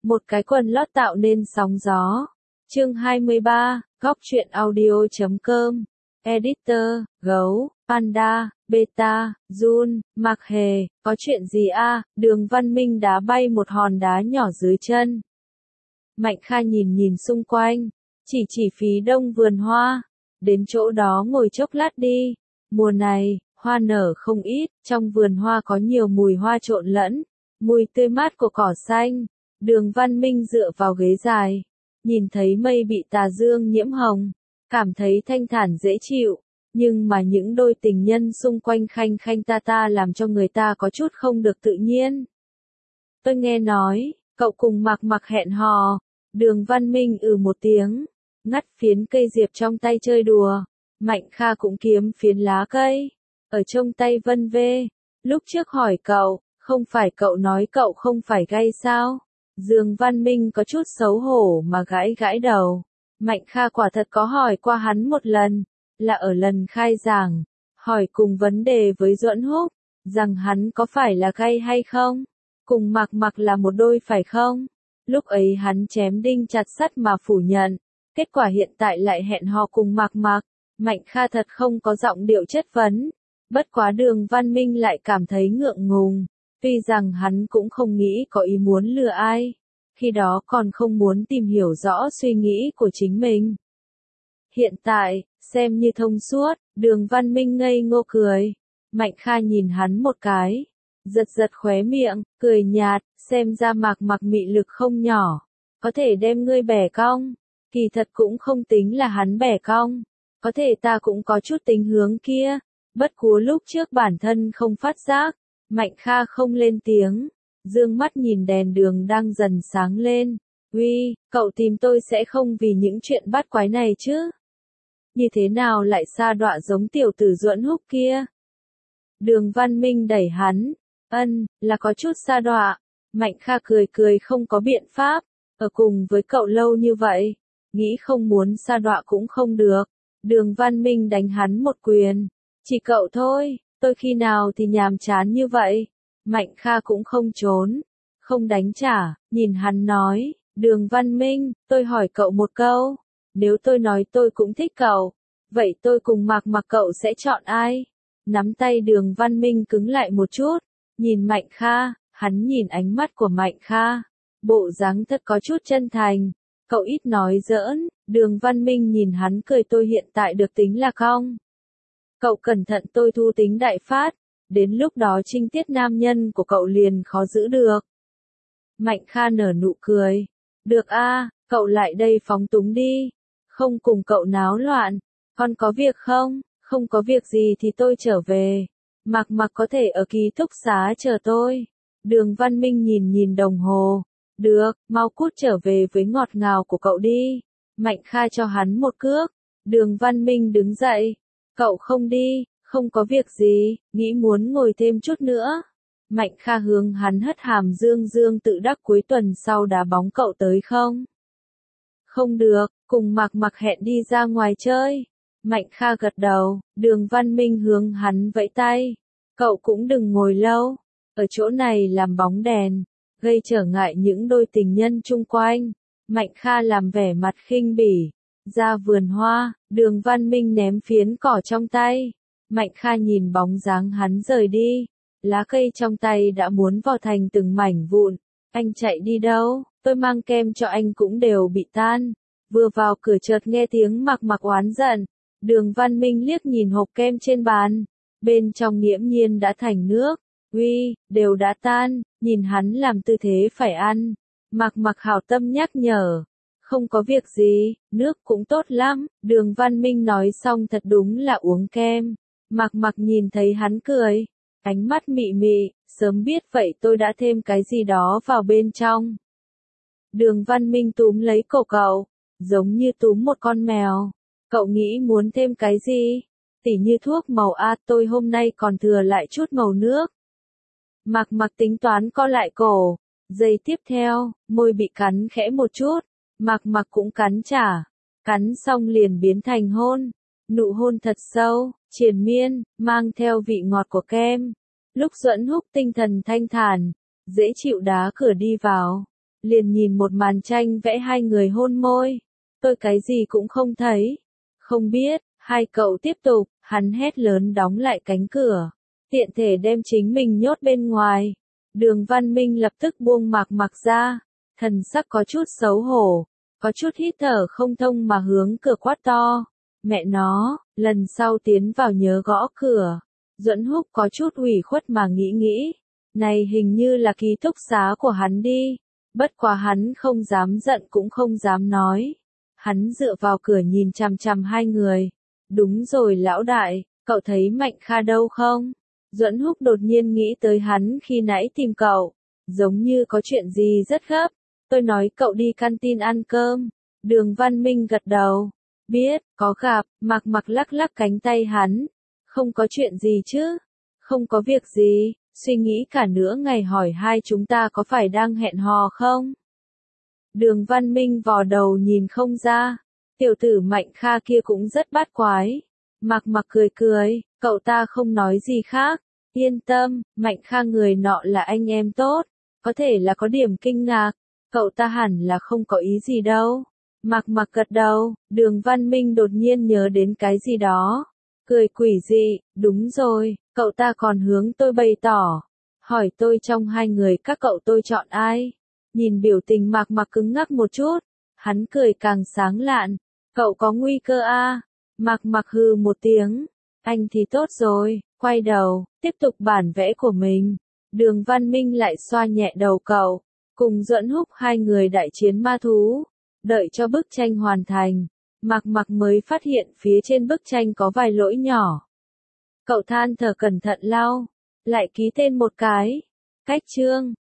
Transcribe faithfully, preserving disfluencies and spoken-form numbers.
Một cái quần lót tạo nên sóng gió. Chương hai mươi ba, góc truyện audio chấm com. Editor, Gấu, Panda, Beta, Jun, Mạc Hề, có chuyện gì a? Đường Văn Minh đá bay một hòn đá nhỏ dưới chân. Mạnh Kha nhìn nhìn xung quanh, chỉ chỉ phía đông vườn hoa, đến chỗ đó ngồi chốc lát đi. Mùa này, hoa nở không ít, trong vườn hoa có nhiều mùi hoa trộn lẫn, mùi tươi mát của cỏ xanh. Đường Văn Minh dựa vào ghế dài, nhìn thấy mây bị tà dương nhiễm hồng, cảm thấy thanh thản dễ chịu, nhưng mà những đôi tình nhân xung quanh khanh khanh ta ta làm cho người ta có chút không được tự nhiên. Tôi nghe nói, cậu cùng Mạc Mạc hẹn hò. Đường Văn Minh ừ một tiếng, ngắt phiến cây diệp trong tay chơi đùa. Mạnh Kha cũng kiếm phiến lá cây, ở trong tay vân vê. Lúc trước hỏi cậu, không phải cậu nói cậu không phải gay sao? Dương Văn Minh có chút xấu hổ mà gãi gãi đầu. Mạnh Kha quả thật có hỏi qua hắn một lần, là ở lần khai giảng, hỏi cùng vấn đề với Duẫn Húc, rằng hắn có phải là gay hay không? Cùng Mạc Mạc là một đôi phải không? Lúc ấy hắn chém đinh chặt sắt mà phủ nhận, kết quả hiện tại lại hẹn hò cùng Mạc Mạc. Mạnh Kha thật không có giọng điệu chất vấn, bất quá Đường Văn Minh lại cảm thấy ngượng ngùng, tuy rằng hắn cũng không nghĩ có ý muốn lừa ai, khi đó còn không muốn tìm hiểu rõ suy nghĩ của chính mình. Hiện tại, xem như thông suốt, Đường Văn Minh ngây ngô cười. Mạnh Kha nhìn hắn một cái, giật giật khóe miệng, cười nhạt, xem ra Mạc Mạc mị lực không nhỏ, có thể đem ngươi bẻ cong. Kỳ thật cũng không tính là hắn bẻ cong, có thể ta cũng có chút tính hướng kia, bất quá lúc trước bản thân không phát giác. Mạnh Kha không lên tiếng, dương mắt nhìn đèn đường đang dần sáng lên. Uy, cậu tìm tôi sẽ không vì những chuyện bát quái này chứ? Như thế nào lại sa đọa giống tiểu tử Duẫn Húc kia? Đường Văn Minh đẩy hắn, ân, là có chút sa đọa. Mạnh Kha cười cười không có biện pháp, ở cùng với cậu lâu như vậy, nghĩ không muốn sa đọa cũng không được. Đường Văn Minh đánh hắn một quyền, chỉ cậu thôi, tôi khi nào thì nhàm chán như vậy. Mạnh Kha cũng không trốn, không đánh trả, nhìn hắn nói, Đường Văn Minh, tôi hỏi cậu một câu, nếu tôi nói tôi cũng thích cậu, vậy tôi cùng Mạc Mạc cậu sẽ chọn ai? Nắm tay Đường Văn Minh cứng lại một chút, nhìn Mạnh Kha, hắn nhìn ánh mắt của Mạnh Kha, bộ dáng thật có chút chân thành, cậu ít nói giỡn. Đường Văn Minh nhìn hắn cười, tôi hiện tại được tính là cong. Cậu cẩn thận tôi thu tính đại phát, đến lúc đó trinh tiết nam nhân của cậu liền khó giữ được. Mạnh Kha nở nụ cười, được a, cậu lại đây phóng túng đi, không cùng cậu náo loạn, con có việc không? Không có việc gì thì tôi trở về, Mạc Mạc có thể ở ký túc xá chờ tôi. Đường Văn Minh nhìn nhìn đồng hồ, được, mau cút trở về với ngọt ngào của cậu đi. Mạnh Kha cho hắn một cước. Đường Văn Minh đứng dậy, cậu không đi, không có việc gì, nghĩ muốn ngồi thêm chút nữa. Mạnh Kha hướng hắn hất hàm dương dương tự đắc, cuối tuần sau đá bóng cậu tới không? Không được, cùng Mạc Mạc hẹn đi ra ngoài chơi. Mạnh Kha gật đầu, Đường Văn Minh hướng hắn vẫy tay, cậu cũng đừng ngồi lâu, ở chỗ này làm bóng đèn, gây trở ngại những đôi tình nhân chung quanh. Mạnh Kha làm vẻ mặt khinh bỉ, ra vườn hoa. Đường Văn Minh ném phiến cỏ trong tay. Mạnh Kha nhìn bóng dáng hắn rời đi, lá cây trong tay đã muốn vò thành từng mảnh vụn. Anh chạy đi đâu? Tôi mang kem cho anh cũng đều bị tan. Vừa vào cửa chợt nghe tiếng Mạc Mạc oán giận. Đường Văn Minh liếc nhìn hộp kem trên bàn, bên trong nghiễm nhiên đã thành nước. Uy, đều đã tan, nhìn hắn làm tư thế phải ăn. Mạc Mạc hảo tâm nhắc nhở, không có việc gì, nước cũng tốt lắm. Đường Văn Minh nói xong thật đúng là uống kem. Mạc Mạc nhìn thấy hắn cười, ánh mắt mị mị, sớm biết vậy tôi đã thêm cái gì đó vào bên trong. Đường Văn Minh túm lấy cổ cậu, giống như túm một con mèo. Cậu nghĩ muốn thêm cái gì? Tỉ như thuốc màu a, tôi hôm nay còn thừa lại chút màu nước. Mạc Mạc tính toán co lại cổ. Giây tiếp theo, môi bị cắn khẽ một chút, Mạc Mạc cũng cắn trả, cắn xong liền biến thành hôn, nụ hôn thật sâu, triền miên, mang theo vị ngọt của kem. Lúc Duẫn Húc tinh thần thanh thản, dễ chịu đá cửa đi vào, liền nhìn một màn tranh vẽ hai người hôn môi. Tôi cái gì cũng không thấy. Không biết, hai cậu tiếp tục, hắn hét lớn đóng lại cánh cửa. Tiện thể đem chính mình nhốt bên ngoài. Đường Văn Minh lập tức buông Mạc Mặc ra. Thần sắc có chút xấu hổ. Có chút hít thở không thông mà hướng cửa quát to. Mẹ nó, lần sau tiến vào nhớ gõ cửa. Duẫn Húc có chút ủy khuất mà nghĩ nghĩ. Này hình như là ký túc xá của hắn đi. Bất quá hắn không dám giận cũng không dám nói. Hắn dựa vào cửa nhìn chằm chằm hai người. Đúng rồi lão đại, cậu thấy Mạnh Kha đâu không? Duẫn Húc đột nhiên nghĩ tới hắn khi nãy tìm cậu. Giống như có chuyện gì rất gấp. Tôi nói cậu đi canteen ăn cơm. Đường Văn Minh gật đầu. Biết, có gặp, Mạc Mặc lắc lắc cánh tay hắn. Không có chuyện gì chứ? Không có việc gì, suy nghĩ cả nửa ngày hỏi hai chúng ta có phải đang hẹn hò không? Đường Văn Minh vò đầu nhìn không ra. Tiểu tử Mạnh Kha kia cũng rất bát quái. Mạc Mặc cười cười, cậu ta không nói gì khác. Yên tâm, Mạnh Kha người nọ là anh em tốt. Có thể là có điểm kinh ngạc. Cậu ta hẳn là không có ý gì đâu. Mạc Mặc gật đầu, Đường Văn Minh đột nhiên nhớ đến cái gì đó. Cười quỷ dị, đúng rồi, cậu ta còn hướng tôi bày tỏ. Hỏi tôi trong hai người các cậu tôi chọn ai? Nhìn biểu tình Mạc Mặc cứng ngắc một chút. Hắn cười càng sáng lạn. Cậu có nguy cơ a? Mạc Mặc hừ một tiếng. Anh thì tốt rồi, quay đầu, tiếp tục bản vẽ của mình. Đường Văn Minh lại xoa nhẹ đầu cậu. Cùng Duẫn Húc hai người đại chiến ma thú. Đợi cho bức tranh hoàn thành. Mạc Mặc mới phát hiện phía trên bức tranh có vài lỗi nhỏ. Cậu than thở cẩn thận lau. Lại ký tên một cái. Cách chương.